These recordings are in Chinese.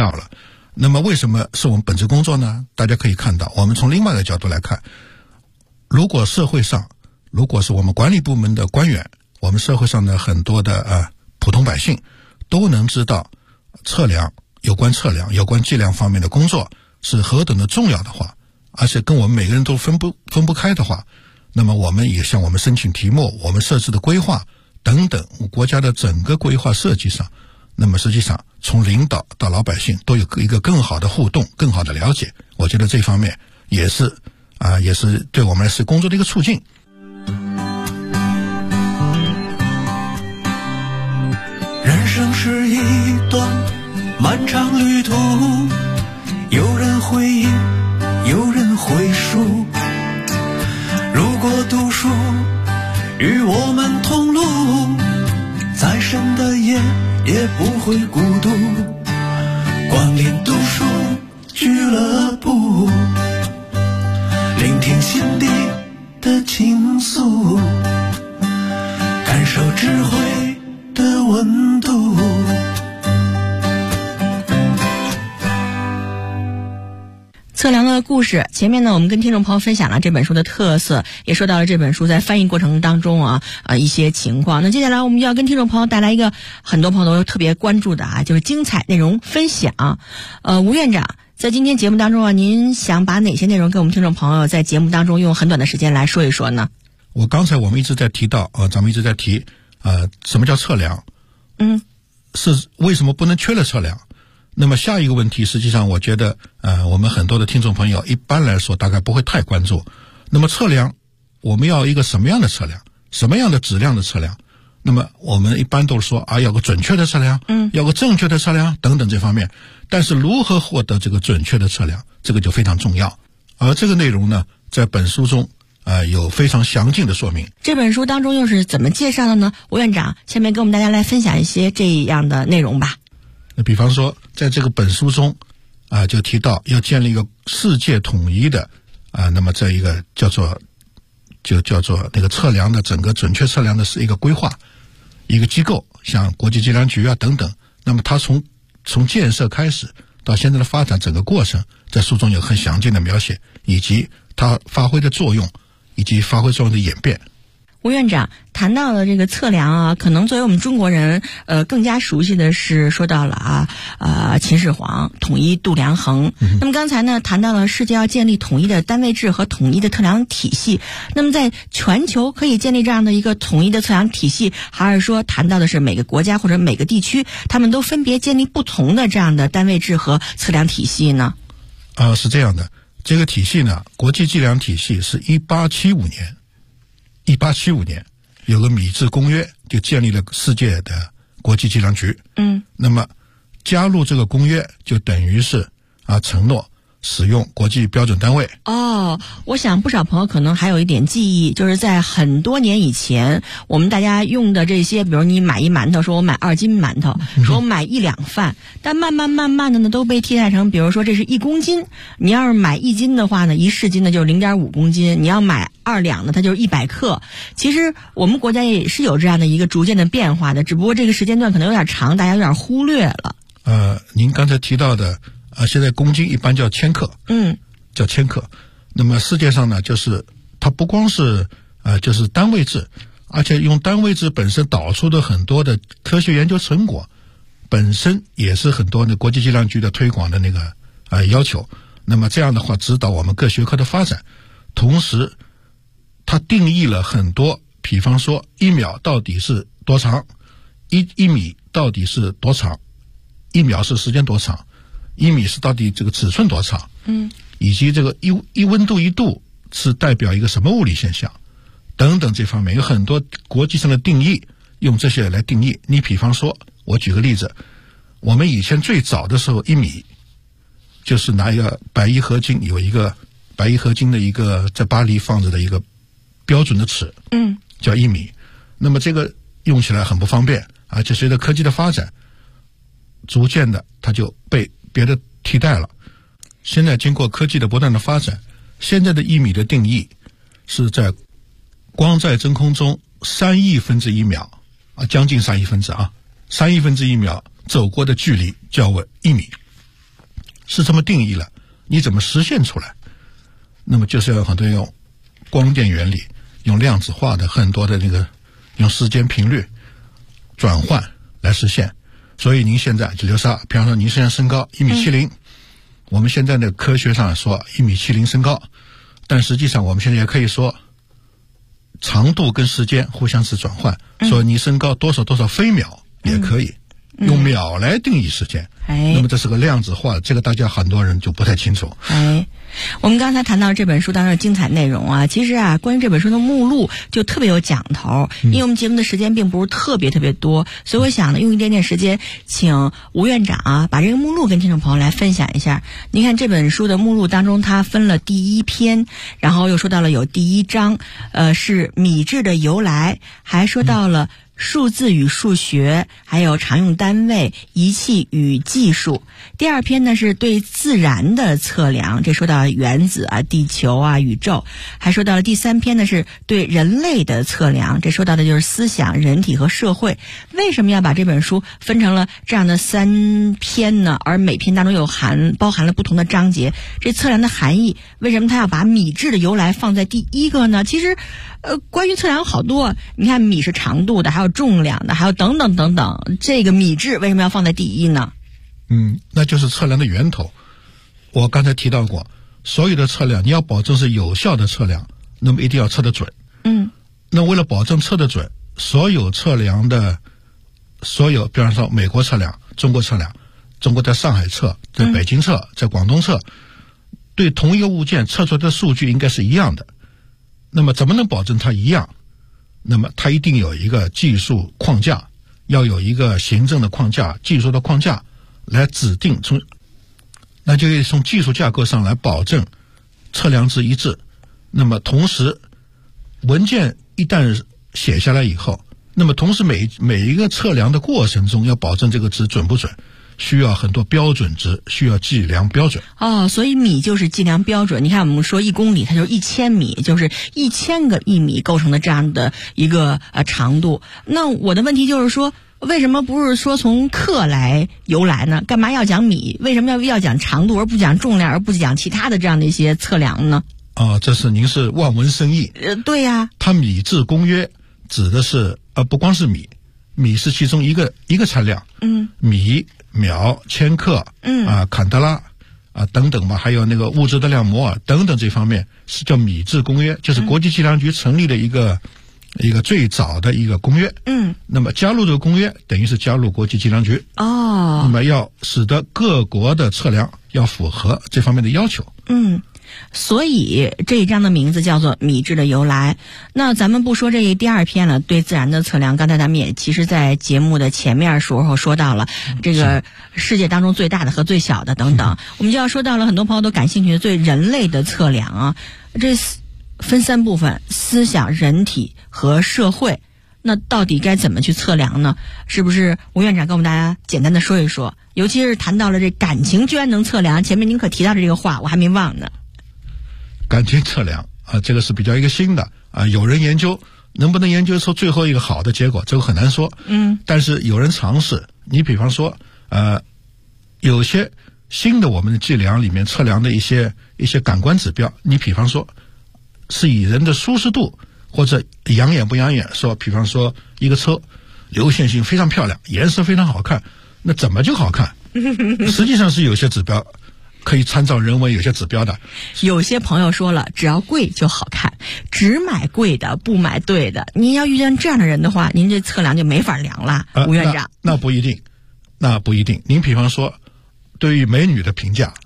到了。那么为什么是我们本职工作呢？大家可以看到，我们从另外一个角度来看，如果社会上，如果是我们管理部门的官员，我们社会上的很多的普通百姓都能知道有关测量、有关计量方面的工作是何等的重要的话，而且跟我们每个人都分不开的话，那么我们也向我们申请题目，我们设置的规划等等，国家的整个规划设计上，那么实际上从领导到老百姓都有一个更好的互动，更好的了解。我觉得这方面也是对我们来说工作的一个促进。 人生是一段漫长旅途，有人回忆，有人回述。如果读书与我们同路，再深的夜也不会孤独。光临读书俱乐部，聆听心底的倾诉，感受智慧的温度。 测量的故事，前面呢我们跟听众朋友分享了这本书的特色，也说到了这本书在翻译过程当中一些情况。那接下来我们就要跟听众朋友带来一个很多朋友都特别关注的就是精彩内容分享。吴院长，在今天节目当中您想把哪些内容跟我们听众朋友在节目当中用很短的时间来说一说呢？ 刚才我们一直在提到咱们一直在提什么叫测量？是为什么不能缺了测量？那么下一个问题，实际上我觉得我们很多的听众朋友一般来说大概不会太关注。那么测量，我们要一个什么样的测量，什么样的质量的测量？那么我们一般都说要个准确的测量，要个正确的测量等等这方面。但是如何获得这个准确的测量，这个就非常重要。而这个内容呢，在本书中有非常详尽的说明。 这本书当中又是怎么介绍的呢？吴院长，下面跟我们大家来分享一些这样的内容吧。 那比方说，在这个本书中就提到要建立一个世界统一的那么这一个叫做那个测量的整个准确测量的是一个规划，一个机构，像国际计量局等等。那么它从建设开始到现在的发展整个过程，在书中有很详尽的描写，以及它发挥的作用，以及发挥作用的演变。 吴院长谈到了这个测量可能作为我们中国人更加熟悉的是说到了秦始皇统一度量衡。那么刚才呢谈到了世界要建立统一的单位制和统一的测量体系。那么在全球可以建立这样的一个统一的测量体系，还是说谈到的是每个国家或者每个地区他们都分别建立不同的这样的单位制和测量体系呢？ 是这样的，这个体系呢，国际计量体系是1875年有个米制公约，就建立了世界的国际计量局。那么加入这个公约就等于是承诺使用国际标准单位。 我想不少朋友可能还有一点记忆，就是在很多年以前，我们大家用的这些，比如你买一馒头，说我买2斤馒头，说我买1两饭，但慢慢的呢都被替代成，比如说这是1公斤，你要是买1斤的话呢，1市斤呢就是0.5公斤，你要买2两呢，它就是100克。其实我们国家也是有这样的一个逐渐的变化的，只不过这个时间段可能有点长，大家有点忽略了。 您刚才提到的现在公斤一般叫千克，叫千克。那么世界上呢，就是它不光是就是单位制，而且用单位制本身导出的很多的科学研究成果，本身也是很多的国际计量局的推广的那个要求。那么这样的话，指导我们各学科的发展，同时它定义了很多，比方说1秒到底是多长，一米到底是多长，1秒是时间多长，1米是到底这个尺寸多长，以及这个一温度1度是代表一个什么物理现象等等，这方面有很多国际上的定义，用这些来定义。你比方说，我举个例子，我们以前最早的时候1米就是拿一个白银合金，有一个白银合金的一个在巴黎放着的一个标准的尺，叫1米。那么这个用起来很不方便，而且随着科技的发展，逐渐的它就被别的替代了。现在经过科技的不断的发展，现在的1米的定义是在光在真空中3亿分之1秒将近3亿分之1秒走过的距离叫为1米。 是这么定义了，你怎么实现出来？那么就是要有很多用光电原理，用量子化的很多的那个用时间频率转换来实现。所以您现在就流沙，比方说您现在身高1.70米，我们现在的科学上说1.70米身高，但实际上我们现在也可以说长度跟时间互相是转换，说你身高多少多少飞秒也可以，用秒来定义时间。那么这是个量子化，这个大家很多人就不太清楚。 我们刚才谈到这本书当中的精彩内容啊，其实啊，关于这本书的目录就特别有讲头，因为我们节目的时间并不是特别多，所以我想呢，用一点点时间，请吴院长啊，把这个目录跟听众朋友来分享一下。您看这本书的目录当中，它分了第1篇，然后又说到了有第1章，是米质的由来，还说到了数字与数学，还有常用单位、仪器与技术。第2篇呢是对自然的测量，这说到了原子啊、地球啊、宇宙。还说到了第3篇呢是对人类的测量，这说到的就是思想、人体和社会。为什么要把这本书分成了这样的3篇呢？而每篇当中包含了不同的章节，这测量的含义，为什么他要把米质的由来放在第1个呢？其实关于测量好多，你看米是长度的，还有重量的，还有等等等等，这个米质为什么要放在第1呢？ 那就是测量的源头。我刚才提到过，所有的测量你要保证是有效的测量，那么一定要测得准。那为了保证测得准，所有测量的比方说美国测量、中国测量，中国在上海测，在北京测，在广东测，对同一个物件测出来的数据应该是一样的。那么怎么能保证它一样？那么它一定有一个技术框架，要有一个行政的框架、技术的框架来指定，那就从技术架构上来保证测量值一致。那么同时文件一旦写下来以后，那么同时每一个测量的过程中要保证这个值准不准，需要很多标准值，需要计量标准。 所以米就是计量标准。你看我们说1公里，它就是1000米，就是1000个1米构成的这样的一个长度。那我的问题就是说，为什么不是说从克来由来呢？干嘛要讲米？为什么要讲长度而不讲重量，而不讲其他的这样的一些测量呢？ 这是您是望文生义。 对呀。 它米质公约指的是不光是米是其中一个参量。米、秒、千克，坎德拉等等吧，还有那个物质的量摩尔等等，这方面是叫米质公约，就是国际计量局成立的一个最早的一个公约。那么加入这个公约等于是加入国际计量局。那么要使得各国的测量要符合这方面的要求。 所以这一章的名字叫做米质的由来。那咱们不说这第2篇了，对自然的测量，刚才咱们也其实在节目的前面时候说到了这个世界当中最大的和最小的等等，我们就要说到了很多朋友都感兴趣的对人类的测量啊，这分3部分：思想、人体和社会。那到底该怎么去测量呢？是不是吴院长跟我们大家简单的说一说？尤其是谈到了这感情居然能测量，前面您可提到的这个话我还没忘呢。 感情测量这个是比较一个新的有人研究，能不能研究出最后一个好的结果，这个很难说。但是有人尝试。你比方说有些新的我们的计量里面测量的一些感官指标，你比方说是以人的舒适度或者养眼不养眼，说比方说一个车流线型非常漂亮，颜色非常好看，那怎么就好看？实际上是有些指标可以参照人为有些指标的。 有些朋友说了，只要贵就好看，只买贵的不买对的。您要遇见这样的人的话，您这测量就没法量了。吴院长， 那不一定。您比方说对于美女的评价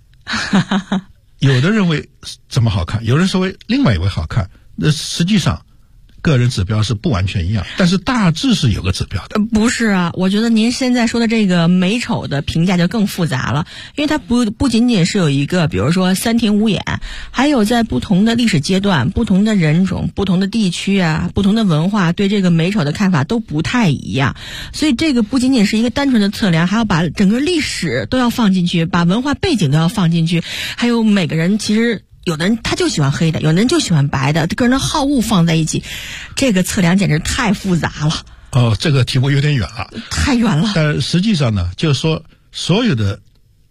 有的认为怎么好看，有人说为另外一位好看，那实际上个人指标是不完全一样，但是大致是有个指标的。 不是啊，我觉得您现在说的这个美丑的评价就更复杂了，因为它不仅仅是有一个，比如说3庭5眼，还有在不同的历史阶段、不同的人种、不同的地区不同的文化，对这个美丑的看法都不太一样。所以这个不仅仅是一个单纯的测量，还要把整个历史都要放进去，把文化背景都要放进去，还有每个人其实。有的人他就喜欢黑的，有的人就喜欢白的，个人的好恶放在一起，这个测量简直太复杂了。 这个题目有点远了， 太远了。 但实际上呢，就是说所有的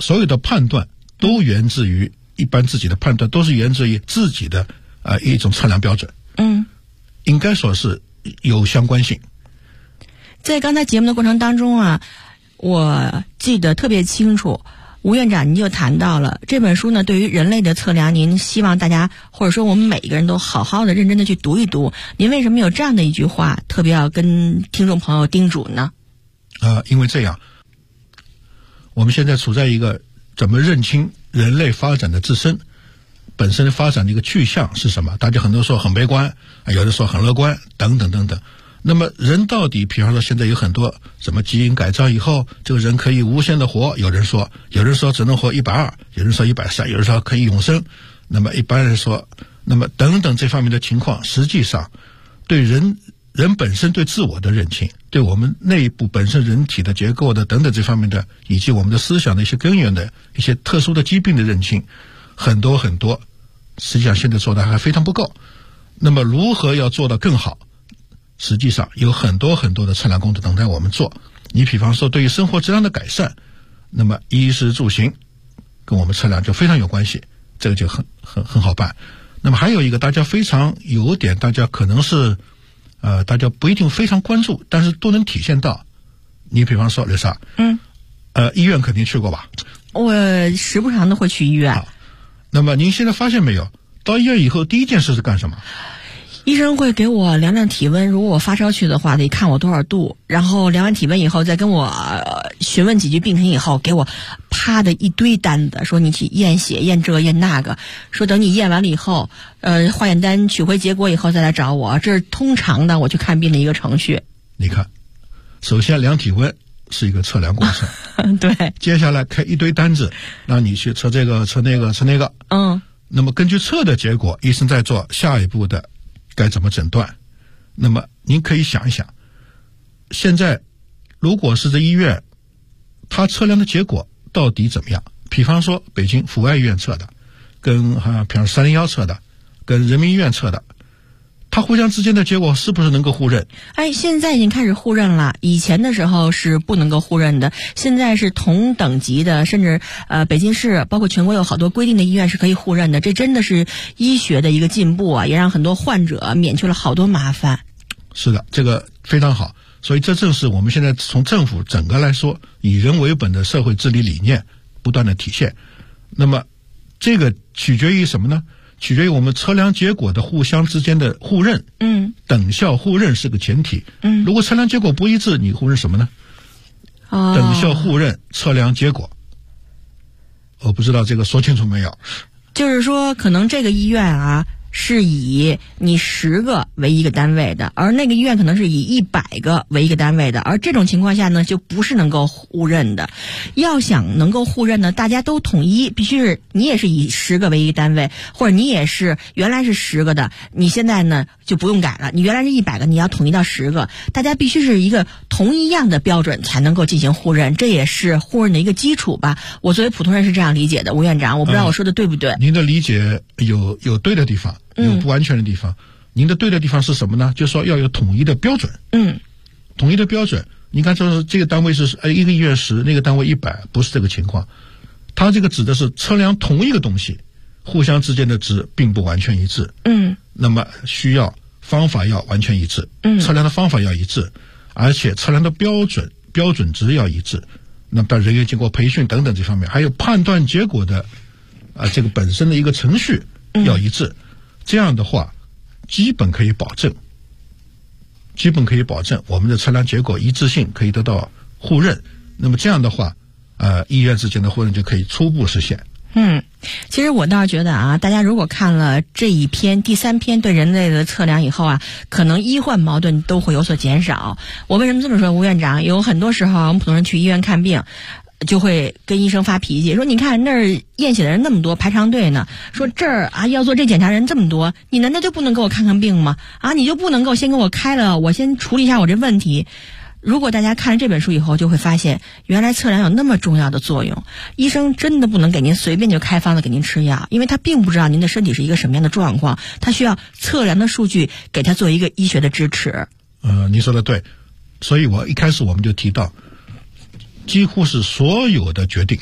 所有的判断都源自于一般自己的判断，都是源自于自己的一种测量标准。应该说是有相关性。 在刚才节目的过程当中啊，我记得特别清楚，吴院长您就谈到了这本书呢，对于人类的测量，您希望大家或者说我们每一个人都好好的认真的去读一读。您为什么有这样的一句话特别要跟听众朋友叮嘱呢？ 因为这样，我们现在处在一个怎么认清人类发展的自身本身发展的一个去向是什么？大家很多说很悲观，有的说很乐观，等等等等。那么人到底，比方说现在有很多什么基因改造以后，这个人可以无限的活，有人说只能活120，有人说130，有人说可以永生。那么一般人说，那么等等这方面的情况，实际上对人本身对自我的认清，对我们内部本身人体的结构的等等这方面的，以及我们的思想的一些根源的一些特殊的疾病的认清，很多很多，实际上现在做的还非常不够。那么如何要做得更好？实际上有很多很多的测量工作等待我们做。你比方说对于生活质量的改善，那么衣食住行跟我们测量就非常有关系，这个就很好办。那么还有一个大家非常有点，大家可能是大家不一定非常关注，但是都能体现到。你比方说刘莎，医院肯定去过吧？ 我时不常的会去医院。 那么您现在发现没有，到医院以后第一件事是干什么？ 医生会给我量量体温，如果我发烧去的话，得看我多少度，然后量完体温以后，再跟我询问几句病情以后，给我啪的一堆单子，说你去验血、验这验那个，说等你验完了以后，化验单取回结果以后再来找我，这是通常的我去看病的一个程序。 你看，首先量体温是一个测量过程， 对， 接下来开一堆单子，让你去测这个、测那个、测那个，那么根据测的结果，医生再做下一步的该怎么诊断。那么您可以想一想，现在如果是在医院，他测量的结果到底怎么样？比方说北京阜外医院测的，跟比方说301测的，跟人民医院测的，它互相之间的结果是不是能够互认？ 现在已经开始互认了，以前的时候是不能够互认的，现在是同等级的，甚至北京市包括全国有好多规定的医院是可以互认的，这真的是医学的一个进步啊，也让很多患者免去了好多麻烦。 是的，这个非常好，所以这正是我们现在从政府整个来说，以人为本的社会治理理念不断的体现。那么这个取决于什么呢？取决于我们测量结果的互相之间的互认，等效互认是个前提。如果测量结果不一致，你互认什么呢？等效互认测量结果，我不知道这个说清楚没有？ 就是说，可能这个医院啊是以你10个为一个单位的，而那个医院可能是以100个为一个单位的，而这种情况下呢，就不是能够互认的。要想能够互认呢，大家都统一，必须是你也是以10个为一个单位，或者你也是原来是10个的，你现在呢就不用改了，你原来是100个，你要统一到10个，大家必须是一个同一样的标准才能够进行互认，这也是互认的一个基础吧。我作为普通人是这样理解的，吴院长，我不知道我说的对不对？ 您的理解有对的地方，有不完全的地方。您的对的地方是什么呢？就是说要有统一的标准。统一的标准，你看说这个单位是一个医院10，那个单位100，不是这个情况。它这个指的是测量同一个东西，互相之间的值并不完全一致。那么需要方法要完全一致，测量的方法要一致，而且测量的标准值要一致。那么当然人员经过培训等等这方面，还有判断结果的这个本身的一个程序要一致。这样的话基本可以保证我们的测量结果一致性可以得到互认。那么这样的话医院之间的互认就可以初步实现。 其实我倒是觉得啊，大家如果看了这一篇第3篇对人类的测量以后啊，可能医患矛盾都会有所减少。我为什么这么说？吴院长，有很多时候我们普通人去医院看病就会跟医生发脾气，说你看那儿验血的人那么多，排长队呢，说这儿要做这检查人这么多，你难道就不能给我看看病吗？你就不能够先给我开了，我先处理一下我这问题？如果大家看了这本书以后，就会发现原来测量有那么重要的作用。医生真的不能给您随便就开方子给您吃药，因为他并不知道您的身体是一个什么样的状况，他需要测量的数据给他做一个医学的支持。 你说的对，所以一开始我们就提到，几乎是所有的决定，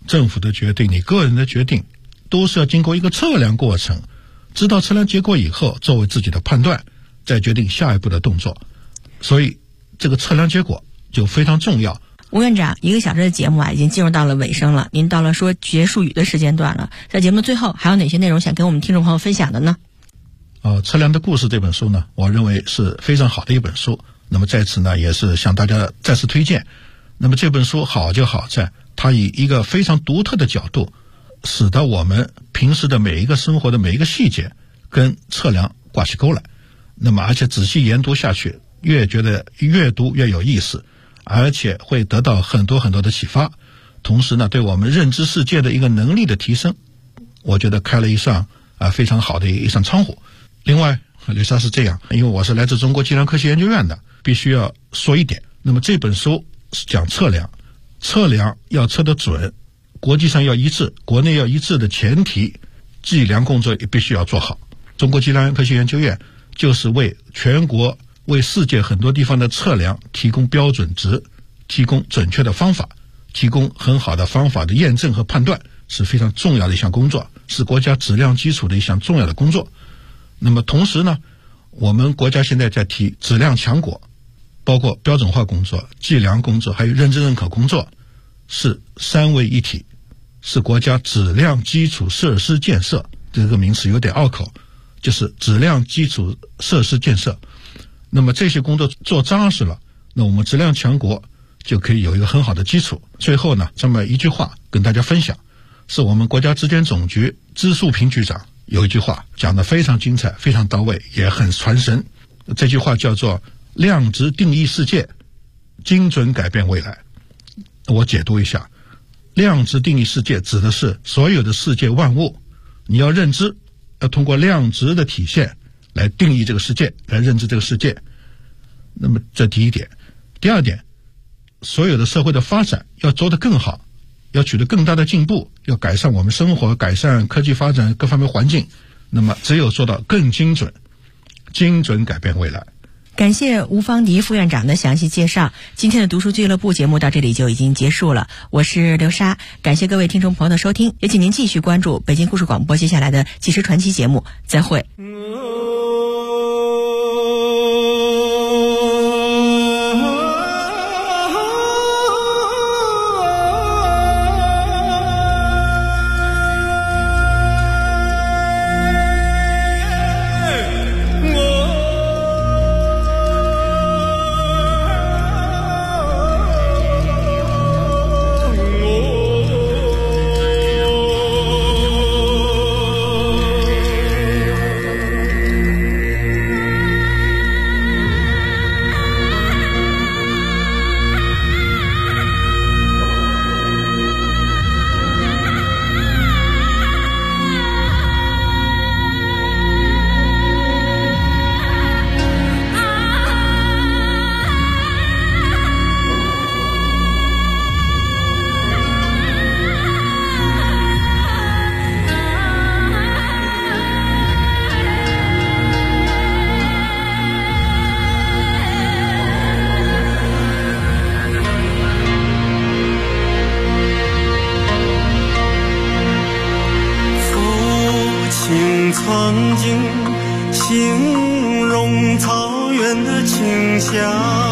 政府的决定，你个人的决定，都是要经过一个测量过程，知道测量结果以后，作为自己的判断，再决定下一步的动作。所以这个测量结果就非常重要。 吴院长，1个小时的节目已经进入到了尾声了，您到了说结束语的时间段了，在节目的最后还有哪些内容想跟我们听众朋友分享的呢？ 测量的故事这本书呢，我认为是非常好的一本书，那么在此呢也是向大家再次推荐。那么这本书好就好在它以一个非常独特的角度，使得我们平时的每一个生活的每一个细节跟测量挂起钩来。那么而且仔细研读下去，越觉得越读越有意思，而且会得到很多很多的启发，同时呢对我们认知世界的一个能力的提升，我觉得开了一扇非常好的一扇窗户。另外刘莎是这样，因为我是来自中国计量科学研究院的，必须要说一点，那么这本书是讲测量，测量要测得准，国际上要一致，国内要一致的前提，计量工作也必须要做好。中国计量科学研究院就是为全国为世界很多地方的测量提供标准值，提供准确的方法，提供很好的方法的验证和判断，是非常重要的一项工作，是国家质量基础的一项重要的工作。那么同时呢，我们国家现在在提质量强国，包括标准化工作、计量工作还有认证认可工作，是3位一体，是国家质量基础设施建设，这个名词有点拗口，就是质量基础设施建设。那么这些工作做扎实了，那我们质量强国就可以有一个很好的基础。最后呢，这么一句话跟大家分享，是我们国家质检总局支树平局长有一句话讲得非常精彩，非常到位，也很传神。这句话叫做量值定义世界，精准改变未来。我解读一下，量值定义世界指的是所有的世界万物，你要认知，要通过量值的体现来定义这个世界，来认知这个世界。那么这第一点。第二点，所有的社会的发展要做得更好，要取得更大的进步，要改善我们生活，改善科技发展各方面环境，那么只有做到更精准，精准改变未来。 感谢吴方迪副院长的详细介绍。今天的读书俱乐部节目到这里就已经结束了，我是刘莎，感谢各位听众朋友的收听，也请您继续关注北京故事广播接下来的纪实传奇节目，再会。 曾经形容草原的清香，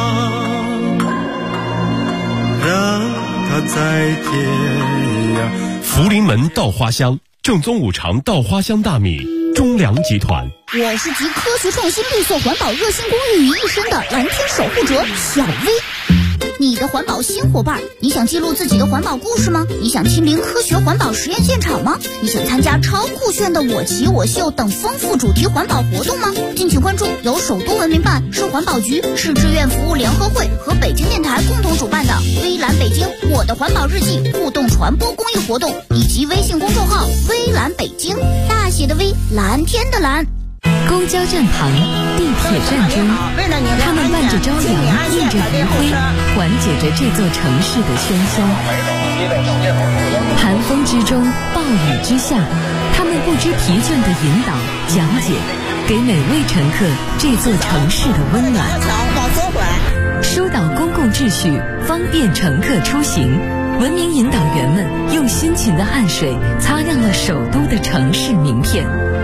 让它在天涯。 福临门稻花香，正宗五常稻花香大米，中粮集团。 我是集科学创新、绿色环保、热心公益于一身的蓝天守护者小薇。你的环保新伙伴，你想记录自己的环保故事吗？你想亲临科学环保实验现场吗？你想参加超酷炫的我骑我秀等丰富主题环保活动吗？敬请关注由首都文明办、市环保局、市志愿服务联合会和北京电台共同主办的微蓝北京我的环保日记互动传播公益活动，以及微信公众号微蓝北京，大写的微，蓝天的蓝。 公交站旁，地铁站中，他们伴着朝阳，映着余晖，缓解着这座城市的喧嚣。寒风之中，暴雨之下，他们不知疲倦地引导、讲解，给每位乘客这座城市的温暖。疏导公共秩序，方便乘客出行。 文明引导员们用辛勤的汗水擦亮了首都的城市名片。